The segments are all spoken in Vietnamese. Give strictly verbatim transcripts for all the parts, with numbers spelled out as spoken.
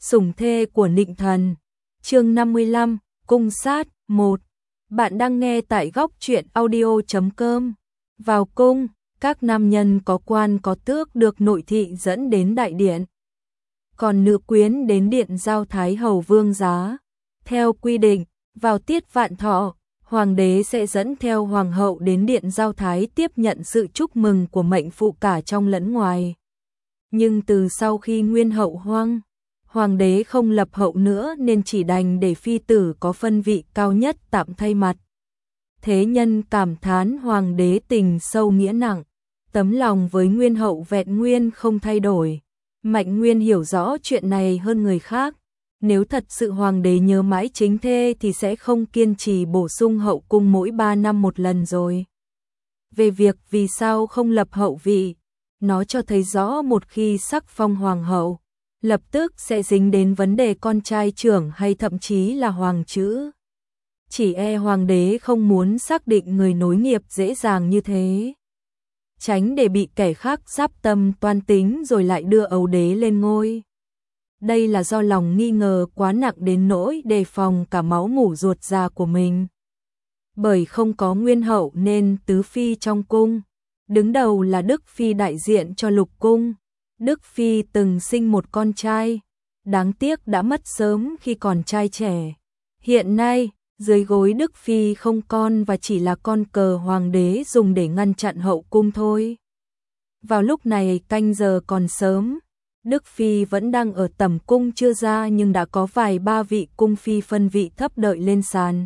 Sủng thê của Nịnh Thần. Chương năm mươi lăm, cung sát một. Bạn đang nghe tại góc truyện audio chấm com. Vào cung, các nam nhân có quan có tước được nội thị dẫn đến đại điện. Còn nữ quyến đến điện giao Thái Hầu Vương Giá. Theo quy định, vào tiết vạn thọ, hoàng đế sẽ dẫn theo hoàng hậu đến điện giao Thái tiếp nhận sự chúc mừng của mệnh phụ cả trong lẫn ngoài. Nhưng từ sau khi nguyên hậu hoang, hoàng đế không lập hậu nữa nên chỉ đành để phi tử có phân vị cao nhất tạm thay mặt. Thế nhân cảm thán hoàng đế tình sâu nghĩa nặng, tấm lòng với nguyên hậu vẹn nguyên không thay đổi. Mạnh Nguyên hiểu rõ chuyện này hơn người khác. Nếu thật sự hoàng đế nhớ mãi chính thê thì sẽ không kiên trì bổ sung hậu cung mỗi ba năm một lần rồi. Về việc vì sao không lập hậu vị, nó cho thấy rõ một khi sắc phong hoàng hậu, lập tức sẽ dính đến vấn đề con trai trưởng hay thậm chí là hoàng chữ. Chỉ e hoàng đế không muốn xác định người nối nghiệp dễ dàng như thế, tránh để bị kẻ khác giáp tâm toan tính rồi lại đưa ấu đế lên ngôi. Đây là do lòng nghi ngờ quá nặng đến nỗi đề phòng cả máu mủ ruột già của mình. Bởi không có nguyên hậu nên tứ phi trong cung, đứng đầu là Đức Phi đại diện cho lục cung. Đức Phi từng sinh một con trai, đáng tiếc đã mất sớm khi còn trai trẻ. Hiện nay, dưới gối Đức Phi không con và chỉ là con cờ hoàng đế dùng để ngăn chặn hậu cung thôi. Vào lúc này canh giờ còn sớm, Đức Phi vẫn đang ở tẩm cung chưa ra nhưng đã có vài ba vị cung phi phân vị thấp đợi lên sàn.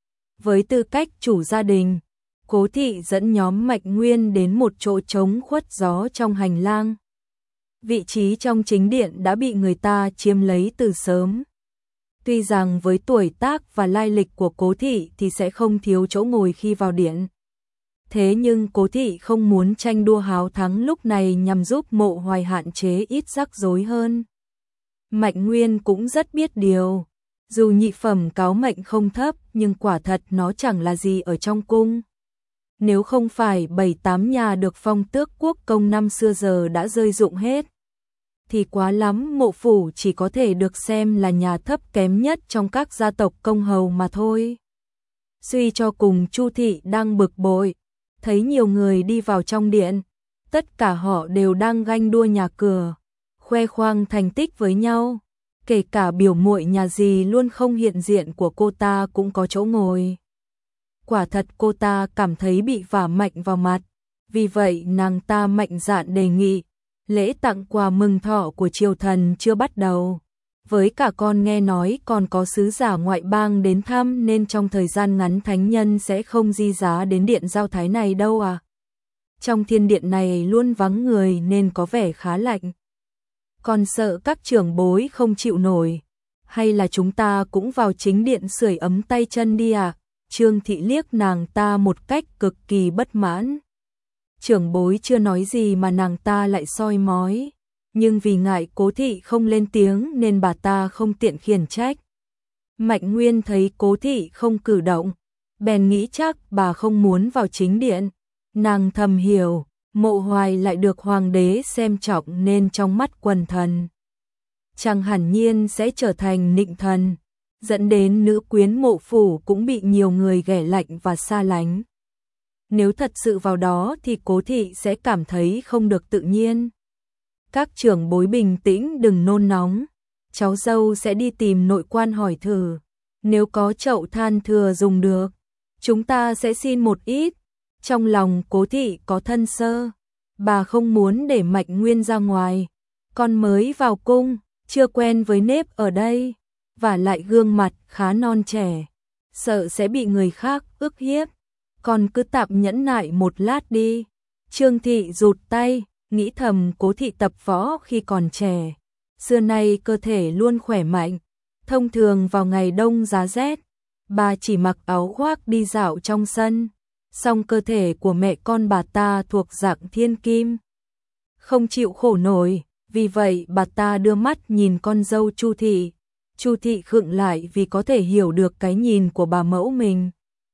Với tư cách chủ gia đình, Cố thị dẫn nhóm Mạnh Nguyên đến một chỗ trống khuất gió trong hành lang. Vị trí trong chính điện đã bị người ta chiếm lấy từ sớm. Tuy rằng với tuổi tác và lai lịch của Cố thị thì sẽ không thiếu chỗ ngồi khi vào điện. Thế nhưng Cố thị không muốn tranh đua háo thắng lúc này nhằm giúp Mộ Hoài hạn chế ít rắc rối hơn. Mạnh Nguyên cũng rất biết điều. Dù nhị phẩm cáo mệnh không thấp nhưng quả thật nó chẳng là gì ở trong cung. Nếu không phải bảy tám nhà được phong tước quốc công năm xưa giờ đã rơi rụng hết, thì quá lắm Mộ phủ chỉ có thể được xem là nhà thấp kém nhất trong các gia tộc công hầu mà thôi. Suy cho cùng Chu thị đang bực bội, thấy nhiều người đi vào trong điện, tất cả họ đều đang ganh đua nhà cửa, khoe khoang thành tích với nhau, kể cả biểu muội nhà dì luôn không hiện diện của cô ta cũng có chỗ ngồi. Quả thật cô ta cảm thấy bị vả mạnh vào mặt, vì vậy nàng ta mạnh dạn đề nghị lễ tặng quà mừng thọ của triều thần chưa bắt đầu. Với cả con nghe nói còn có sứ giả ngoại bang đến thăm nên trong thời gian ngắn thánh nhân sẽ không di giá đến điện giao Thái này đâu à. Trong thiên điện này luôn vắng người nên có vẻ khá lạnh. Còn sợ các trưởng bối không chịu nổi, hay là chúng ta cũng vào chính điện sưởi ấm tay chân đi à? Trương thị liếc nàng ta một cách cực kỳ bất mãn. Trưởng bối chưa nói gì mà nàng ta lại soi mói, nhưng vì ngại Cố thị không lên tiếng nên bà ta không tiện khiển trách. Mạnh Nguyên thấy Cố thị không cử động, bèn nghĩ chắc bà không muốn vào chính điện. Nàng thầm hiểu, Mộ Hoài lại được hoàng đế xem trọng nên trong mắt quần thần chẳng hẳn nhiên sẽ trở thành nịnh thần, dẫn đến nữ quyến Mộ phủ cũng bị nhiều người ghẻ lạnh và xa lánh. Nếu thật sự vào đó thì Cố thị sẽ cảm thấy không được tự nhiên. Các trưởng bối bình tĩnh đừng nôn nóng, cháu dâu sẽ đi tìm nội quan hỏi thử, nếu có chậu than thừa dùng được, chúng ta sẽ xin một ít. Trong lòng Cố thị có thân sơ, bà không muốn để Mạnh Nguyên ra ngoài, con mới vào cung, chưa quen với nếp ở đây, và lại gương mặt khá non trẻ, sợ sẽ bị người khác ức hiếp, con cứ tạm nhẫn nại một lát đi. Trương thị rụt tay, nghĩ thầm Cố thị tập võ khi còn trẻ, xưa nay cơ thể luôn khỏe mạnh, thông thường vào ngày đông giá rét, bà chỉ mặc áo khoác đi dạo trong sân, song cơ thể của mẹ con bà ta thuộc dạng thiên kim, không chịu khổ nổi, vì vậy bà ta đưa mắt nhìn con dâu Chu thị. Chu thị khựng lại vì có thể hiểu được cái nhìn của bà mẫu mình.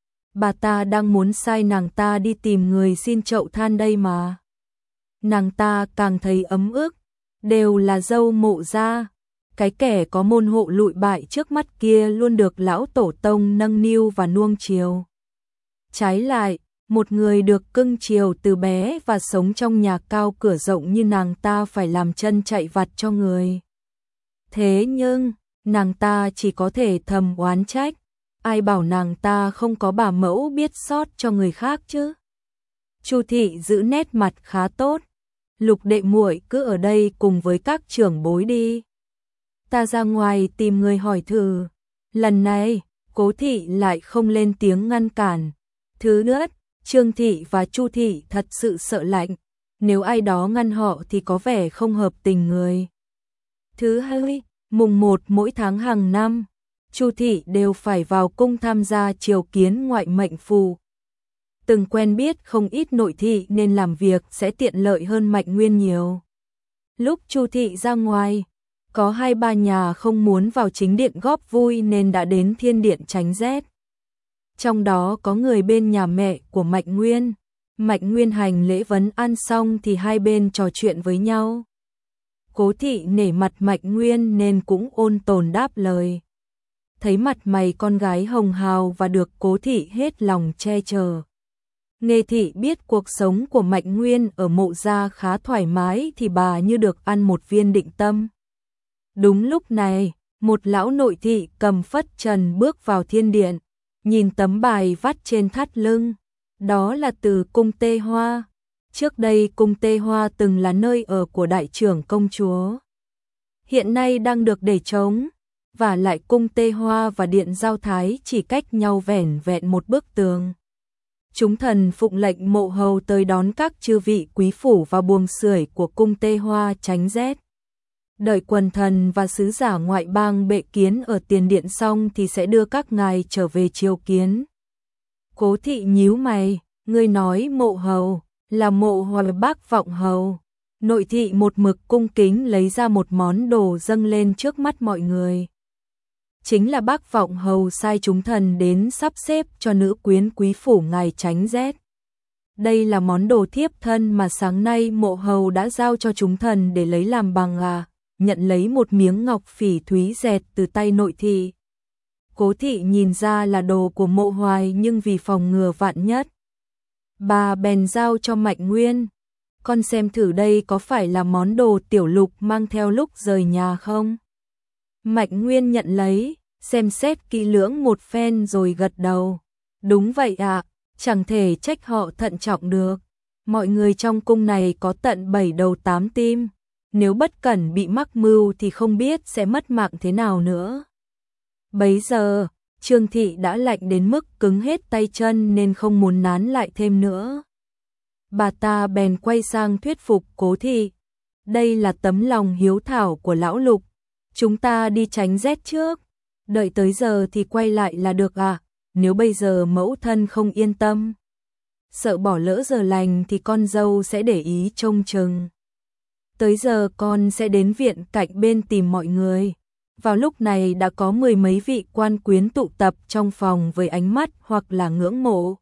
Bà ta đang muốn sai nàng ta đi tìm người xin chậu than đây mà. Nàng ta càng thấy ấm ức, đều là dâu Mộ gia, cái kẻ có môn hộ lụi bại trước mắt kia luôn được lão tổ tông nâng niu và nuông chiều. Trái lại, một người được cưng chiều từ bé và sống trong nhà cao cửa rộng như nàng ta phải làm chân chạy vặt cho người. Thế nhưng, nàng ta chỉ có thể thầm oán trách, ai bảo nàng ta không có bà mẫu biết xót cho người khác chứ. Chu thị giữ nét mặt khá tốt, Lục đệ muội cứ ở đây cùng với các trưởng bối đi. Ta ra ngoài tìm người hỏi thử. Lần này, Cố thị lại không lên tiếng ngăn cản. Thứ nữa, Trương thị và Chu thị thật sự sợ lạnh, nếu ai đó ngăn họ thì có vẻ không hợp tình người. Thứ hai, mùng một mỗi tháng hàng năm, Chu thị đều phải vào cung tham gia triều kiến ngoại mệnh phù. Từng quen biết không ít nội thị nên làm việc sẽ tiện lợi hơn Mạnh Nguyên nhiều. Lúc Chu thị ra ngoài, có hai ba nhà không muốn vào chính điện góp vui nên đã đến thiên điện tránh rét. Trong đó có người bên nhà mẹ của Mạnh Nguyên. Mạnh Nguyên hành lễ vấn ăn xong thì hai bên trò chuyện với nhau. Cố thị nể mặt Mạnh Nguyên nên cũng ôn tồn đáp lời. Thấy mặt mày con gái hồng hào và được Cố thị hết lòng che chở. Nghê thị biết cuộc sống của Mạnh Nguyên ở Mộ gia khá thoải mái thì bà như được ăn một viên định tâm. Đúng lúc này, một lão nội thị cầm phất trần bước vào thiên điện, nhìn tấm bài vắt trên thắt lưng. Đó là từ cung Tê Hoa. Trước đây cung Tê Hoa từng là nơi ở của đại trưởng công chúa. Hiện nay đang được để trống, và lại cung Tê Hoa và điện Giao Thái chỉ cách nhau vẻn vẹn một bức tường. Chúng thần phụng lệnh Mộ hầu tới đón các chư vị quý phủ vào buồng sưởi của cung Tê Hoa tránh rét. Đợi quần thần và sứ giả ngoại bang bệ kiến ở tiền điện xong thì sẽ đưa các ngài trở về triều kiến. Cố thị nhíu mày, ngươi nói Mộ hầu là Mộ hoặc Bác Vọng hầu. Nội thị một mực cung kính lấy ra một món đồ dâng lên trước mắt mọi người. Chính là Bác Vọng hầu sai chúng thần đến sắp xếp cho nữ quyến quý phủ ngài tránh rét. Đây là món đồ thiếp thân mà sáng nay Mộ hầu đã giao cho chúng thần để lấy làm bằng à. Nhận lấy một miếng ngọc phỉ thúy dẹt từ tay nội thị. Cố thị nhìn ra là đồ của Mộ Hoài nhưng vì phòng ngừa vạn nhất, bà bèn giao cho Mạnh Nguyên. Con xem thử đây có phải là món đồ Tiểu Lục mang theo lúc rời nhà không? Mạnh Nguyên nhận lấy, xem xét kỹ lưỡng một phen rồi gật đầu. Đúng vậy ạ, à, chẳng thể trách họ thận trọng được. Mọi người trong cung này có tận bảy đầu tám tim. Nếu bất cẩn bị mắc mưu thì không biết sẽ mất mạng thế nào nữa. Bấy giờ, Trương thị đã lạnh đến mức cứng hết tay chân nên không muốn nán lại thêm nữa. Bà ta bèn quay sang thuyết phục Cố thị. Đây là tấm lòng hiếu thảo của lão Lục. Chúng ta đi tránh rét trước. Đợi tới giờ thì quay lại là được à? Nếu bây giờ mẫu thân không yên tâm, sợ bỏ lỡ giờ lành thì con dâu sẽ để ý trông chừng. Tới giờ con sẽ đến viện cạnh bên tìm mọi người. Vào lúc này đã có mười mấy vị quan quyến tụ tập trong phòng với ánh mắt hoặc là ngưỡng mộ,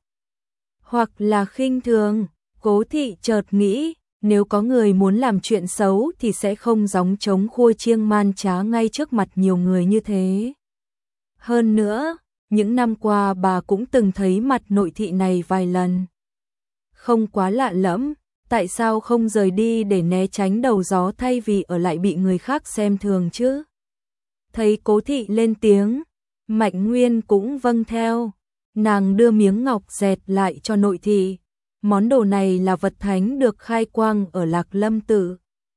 hoặc là khinh thường. Cố thị chợt nghĩ, nếu có người muốn làm chuyện xấu thì sẽ không gióng trống khua chiêng man trá ngay trước mặt nhiều người như thế. Hơn nữa, những năm qua bà cũng từng thấy mặt nội thị này vài lần. Không quá lạ lẫm. Tại sao không rời đi để né tránh đầu gió thay vì ở lại bị người khác xem thường chứ? Thấy Cố thị lên tiếng, Mạnh Nguyên cũng vâng theo. Nàng đưa miếng ngọc dẹt lại cho nội thị. Món đồ này là vật thánh được khai quang ở Lạc Lâm Tự.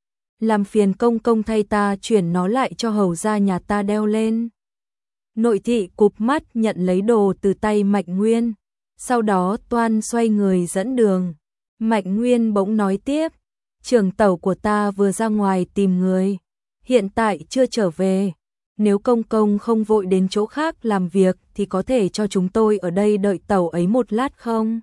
Làm phiền công công thay ta chuyển nó lại cho hầu gia nhà ta đeo lên. Nội thị cụp mắt nhận lấy đồ từ tay Mạnh Nguyên. Sau đó toan xoay người dẫn đường. Mạnh Nguyên bỗng nói tiếp, trưởng tẩu của ta vừa ra ngoài tìm người, hiện tại chưa trở về. Nếu công công không vội đến chỗ khác làm việc thì có thể cho chúng tôi ở đây đợi tẩu ấy một lát không?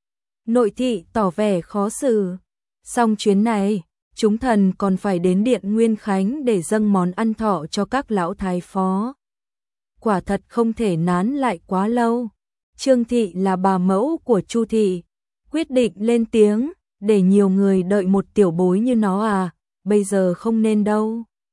Nội thị tỏ vẻ khó xử. Xong chuyến này, chúng thần còn phải đến điện Nguyên Khánh để dâng món ăn thọ cho các lão thái phó. Quả thật không thể nán lại quá lâu. Trương thị là bà mẫu của Chu thị, quyết định lên tiếng, để nhiều người đợi một tiểu bối như nó à, bây giờ không nên đâu.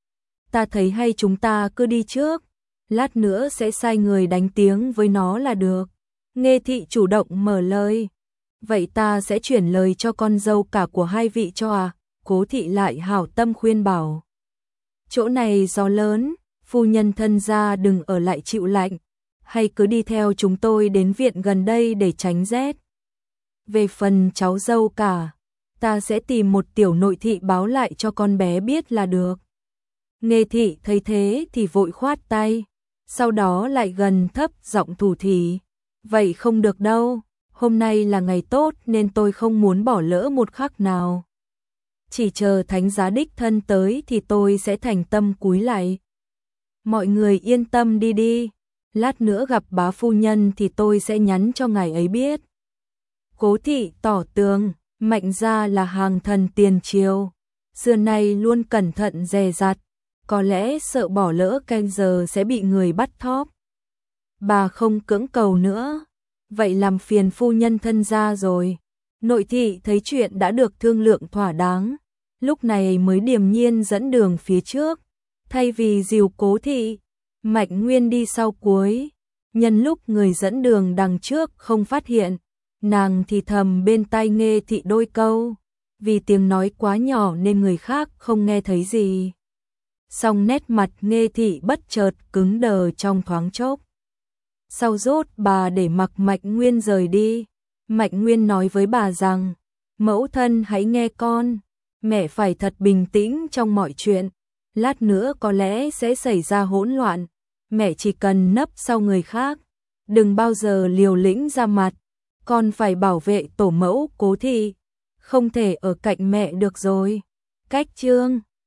ta thấy hay chúng ta cứ đi trước, lát nữa sẽ sai người đánh tiếng với nó là được. Nghê thị chủ động mở lời. Vậy ta sẽ chuyển lời cho con dâu cả của hai vị cho à? Cố thị lại hảo tâm khuyên bảo. Chỗ này gió lớn, phu nhân thân gia đừng ở lại chịu lạnh, hay cứ đi theo chúng tôi đến viện gần đây để tránh rét. Về phần cháu dâu cả, ta sẽ tìm một tiểu nội thị báo lại cho con bé biết là được. Nghê thị thấy thế thì vội khoát tay, sau đó lại gần thấp giọng thủ thỉ. Vậy không được đâu, hôm nay là ngày tốt nên tôi không muốn bỏ lỡ một khắc nào. Chỉ chờ thánh giá đích thân tới thì tôi sẽ thành tâm cúi lạy. Mọi người yên tâm đi đi, lát nữa gặp bá phu nhân thì tôi sẽ nhắn cho ngài ấy biết. Cố thị tỏ tường, Mạnh gia là hàng thần tiền triều, xưa nay luôn cẩn thận dè dặt, có lẽ sợ bỏ lỡ canh giờ sẽ bị người bắt thóp. Bà không cưỡng cầu nữa, vậy làm phiền phu nhân thân gia rồi. Nội thị thấy chuyện đã được thương lượng thỏa đáng, lúc này mới điềm nhiên dẫn đường phía trước, thay vì dìu Cố thị, Mạnh Nguyên đi sau cuối. Nhân lúc người dẫn đường đằng trước không phát hiện, nàng thì thầm bên tai Nghê thị đôi câu, vì tiếng nói quá nhỏ nên người khác không nghe thấy gì. Song nét mặt Nghê thị bất chợt cứng đờ trong thoáng chốc. Sau rốt bà để mặc Mạnh Nguyên rời đi. Mạnh Nguyên nói với bà rằng, mẫu thân hãy nghe con, mẹ phải thật bình tĩnh trong mọi chuyện, lát nữa có lẽ sẽ xảy ra hỗn loạn, mẹ chỉ cần nấp sau người khác, đừng bao giờ liều lĩnh ra mặt, con phải bảo vệ tổ mẫu Cố thị, không thể ở cạnh mẹ được rồi. Cách chương